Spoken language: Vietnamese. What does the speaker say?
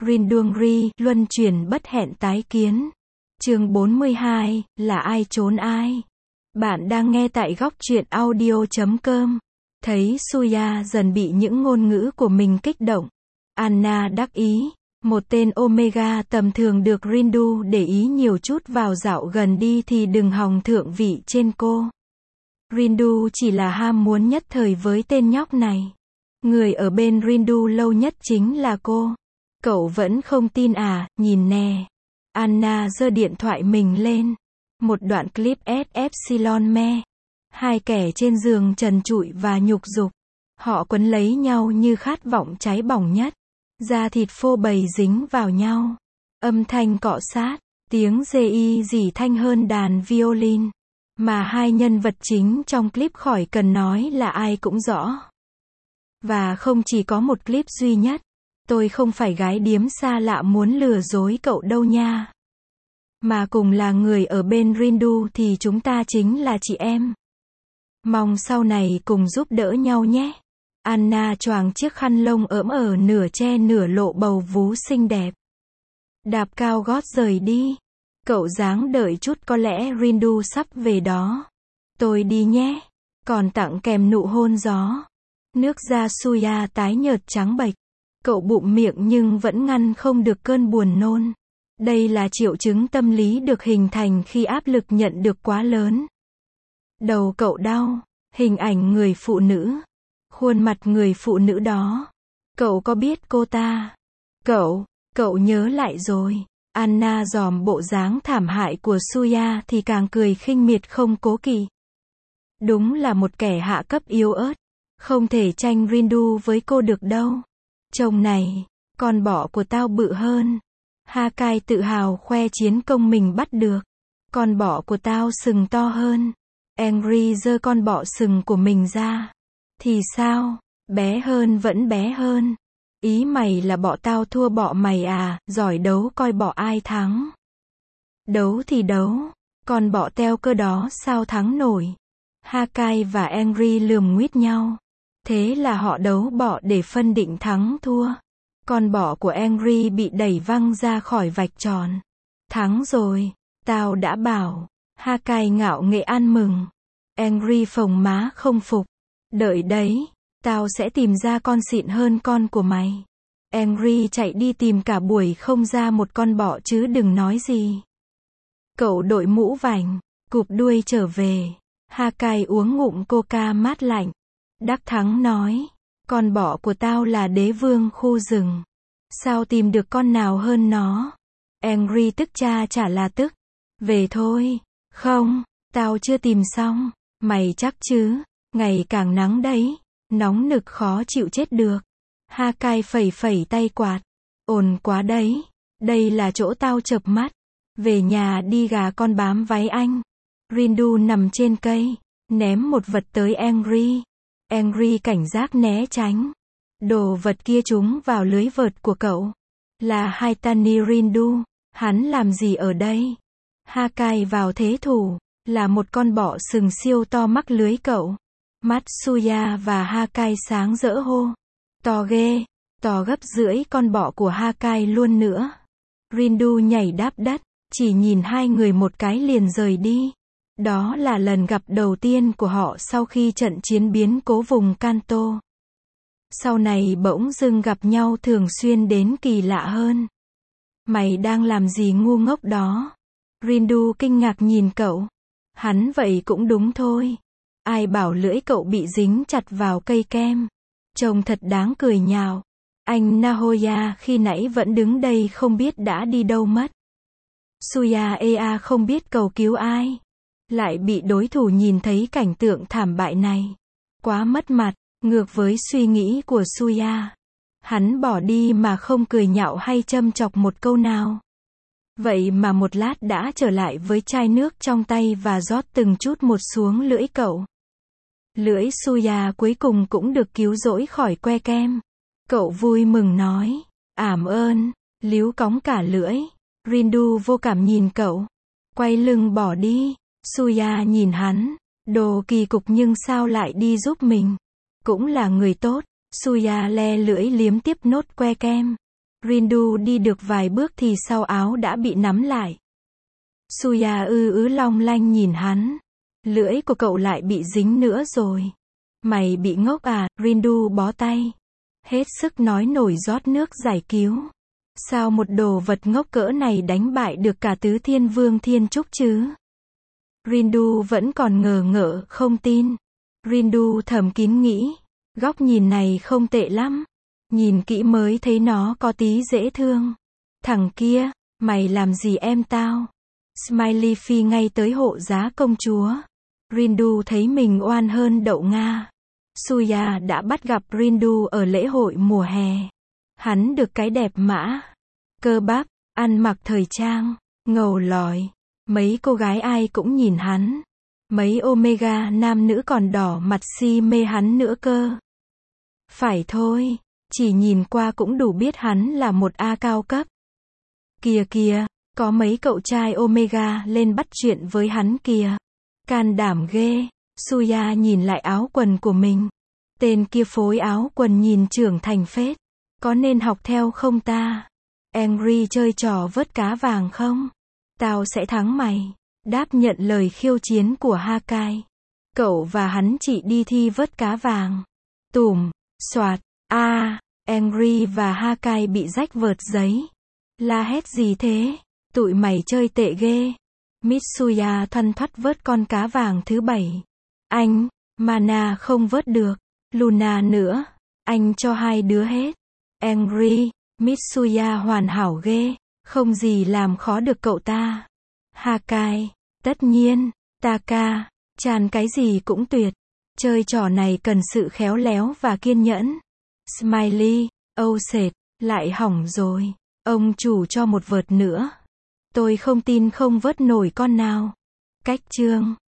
Rindungri, luân chuyển bất hẹn tái kiến. Chương 42, là ai trốn ai? Bạn đang nghe tại góc truyện audio.com. Thấy Suya dần bị những ngôn ngữ của mình kích động. Anna đắc ý. Một tên Omega tầm thường được Rindu để ý nhiều chút vào dạo gần đi thì đừng hòng thượng vị trên cô. Rindu chỉ là ham muốn nhất thời với tên nhóc này. Người ở bên Rindu lâu nhất chính là cô. Cậu vẫn không tin à, nhìn nè. Anna giơ điện thoại mình lên. Một đoạn clip Epsilon Me. Hai kẻ trên giường trần trụi và nhục dục. Họ quấn lấy nhau như khát vọng cháy bỏng nhất. Da thịt phô bày dính vào nhau. Âm thanh cọ sát, tiếng rỉ thanh hơn đàn violin. Mà hai nhân vật chính trong clip khỏi cần nói là ai cũng rõ. Và không chỉ có một clip duy nhất. Tôi không phải gái điếm xa lạ muốn lừa dối cậu đâu nha. Mà cùng là người ở bên Rindu thì chúng ta chính là chị em. Mong sau này cùng giúp đỡ nhau nhé. Anna choàng chiếc khăn lông ỡm ở nửa che nửa lộ bầu vú xinh đẹp. Đạp cao gót rời đi. Cậu dáng đợi chút có lẽ Rindu sắp về đó. Tôi đi nhé. Còn tặng kèm nụ hôn gió. Nước da Suya tái nhợt trắng bệch. Cậu bụng miệng nhưng vẫn ngăn không được cơn buồn nôn. Đây là triệu chứng tâm lý được hình thành khi áp lực nhận được quá lớn. Đầu cậu đau. Hình ảnh người phụ nữ. Khuôn mặt người phụ nữ đó. Cậu có biết cô ta? Cậu nhớ lại rồi. Anna dòm bộ dáng thảm hại của Suya thì càng cười khinh miệt không cố kỵ. Đúng là một kẻ hạ cấp yếu ớt. Không thể tranh Rindu với cô được đâu. Chồng này, con bọ của tao bự hơn. Hakai tự hào khoe chiến công mình bắt được. Con bọ của tao sừng to hơn. Angry giơ con bọ sừng của mình ra. Thì sao? Bé hơn vẫn bé hơn. Ý mày là bọ tao thua bọ mày à, giỏi đấu coi bọ ai thắng. Đấu thì đấu. Con bọ teo cơ đó sao thắng nổi. Hakai và Angry lườm nguýt nhau. Thế là họ đấu bọ để phân định thắng thua. Con bọ của Angry bị đẩy văng ra khỏi vạch tròn. Thắng rồi, tao đã bảo. Hakai ngạo nghễ ăn mừng. Angry phồng má không phục. Đợi đấy, tao sẽ tìm ra con xịn hơn con của mày. Angry chạy đi tìm cả buổi không ra một con bọ chứ đừng nói gì. Cậu đội mũ vành, cụp đuôi trở về. Hakai uống ngụm coca mát lạnh. Đắc thắng nói, con bọ của tao là đế vương khu rừng. Sao tìm được con nào hơn nó? Angry tức cha chả là tức. Về thôi. Không, tao chưa tìm xong. Mày chắc chứ? Ngày càng nắng đấy. Nóng nực khó chịu chết được. Hakai phẩy phẩy tay quạt. Ồn quá đấy. Đây là chỗ tao chợp mắt. Về nhà đi gà con bám váy anh. Rindu nằm trên cây. Ném một vật tới Angry. Angry cảnh giác né tránh. Đồ vật kia trúng vào lưới vợt của cậu. Là Haitani Rindu. Hắn làm gì ở đây? Hakai vào thế thủ. Là một con bọ sừng siêu to mắc lưới cậu. Mắt Suya và Hakai sáng rỡ hô. To ghê. To gấp rưỡi con bọ của Hakai luôn nữa. Rindu nhảy đáp đất. Chỉ nhìn hai người một cái liền rời đi. Đó là lần gặp đầu tiên của họ sau khi trận chiến biến cố vùng Kanto. Sau này bỗng dưng gặp nhau thường xuyên đến kỳ lạ hơn. Mày đang làm gì ngu ngốc đó? Rindu kinh ngạc nhìn cậu. Hắn vậy cũng đúng thôi. Ai bảo lưỡi cậu bị dính chặt vào cây kem. Trông thật đáng cười nhào. Anh Nahoya khi nãy vẫn đứng đây không biết đã đi đâu mất. Suya Ea không biết cầu cứu ai. Lại bị đối thủ nhìn thấy cảnh tượng thảm bại này. Quá mất mặt, ngược với suy nghĩ của Suya. Hắn bỏ đi mà không cười nhạo hay châm chọc một câu nào. Vậy mà một lát đã trở lại với chai nước trong tay và rót từng chút một xuống lưỡi cậu. Lưỡi Suya cuối cùng cũng được cứu rỗi khỏi que kem. Cậu vui mừng nói. Ảm ơn, líu cóng cả lưỡi. Rindu vô cảm nhìn cậu. Quay lưng bỏ đi. Suya nhìn hắn. Đồ kỳ cục nhưng sao lại đi giúp mình. Cũng là người tốt. Suya le lưỡi liếm tiếp nốt que kem. Rindu đi được vài bước thì sau áo đã bị nắm lại. Suya long lanh nhìn hắn. Lưỡi của cậu lại bị dính nữa rồi. Mày bị ngốc à, Rindu bó tay. Hết sức nói nổi rót nước giải cứu. Sao một đồ vật ngốc cỡ này đánh bại được cả tứ thiên vương thiên trúc chứ? Rindu vẫn còn ngờ ngợ, không tin. Rindu thầm kín nghĩ. Góc nhìn này không tệ lắm. Nhìn kỹ mới thấy nó có tí dễ thương. Thằng kia, mày làm gì em tao? Smiley phi ngay tới hộ giá công chúa. Rindu thấy mình oan hơn đậu Nga. Suya đã bắt gặp Rindu ở lễ hội mùa hè. Hắn được cái đẹp mã, cơ bắp, ăn mặc thời trang, ngầu lòi. Mấy cô gái ai cũng nhìn hắn. Mấy Omega nam nữ còn đỏ mặt si mê hắn nữa cơ. Phải thôi, chỉ nhìn qua cũng đủ biết hắn là một A cao cấp. Kìa kìa, có mấy cậu trai Omega lên bắt chuyện với hắn kìa. Can đảm ghê. Suya nhìn lại áo quần của mình. Tên kia phối áo quần nhìn trưởng thành phết. Có nên học theo không ta? Angry chơi trò vớt cá vàng không? Tao sẽ thắng mày. Đáp nhận lời khiêu chiến của Hakai. Cậu và hắn chị đi thi vớt cá vàng. Tùm, soạt, Angry và Hakai bị rách vợt giấy. La hét gì thế? Tụi mày chơi tệ ghê. Mitsuya thoăn thoắt vớt con cá vàng thứ 7. Anh, Mana không vớt được. Luna nữa. Anh cho hai đứa hết. Angry, Mitsuya hoàn hảo ghê. Không gì làm khó được cậu ta. Hakai, tất nhiên. Taka, Chan cái gì cũng tuyệt. Chơi trò này cần sự khéo léo và kiên nhẫn. Smiley, âu sệt, lại hỏng rồi. Ông chủ cho một vợt nữa. Tôi không tin không vớt nổi con nào. Cách chương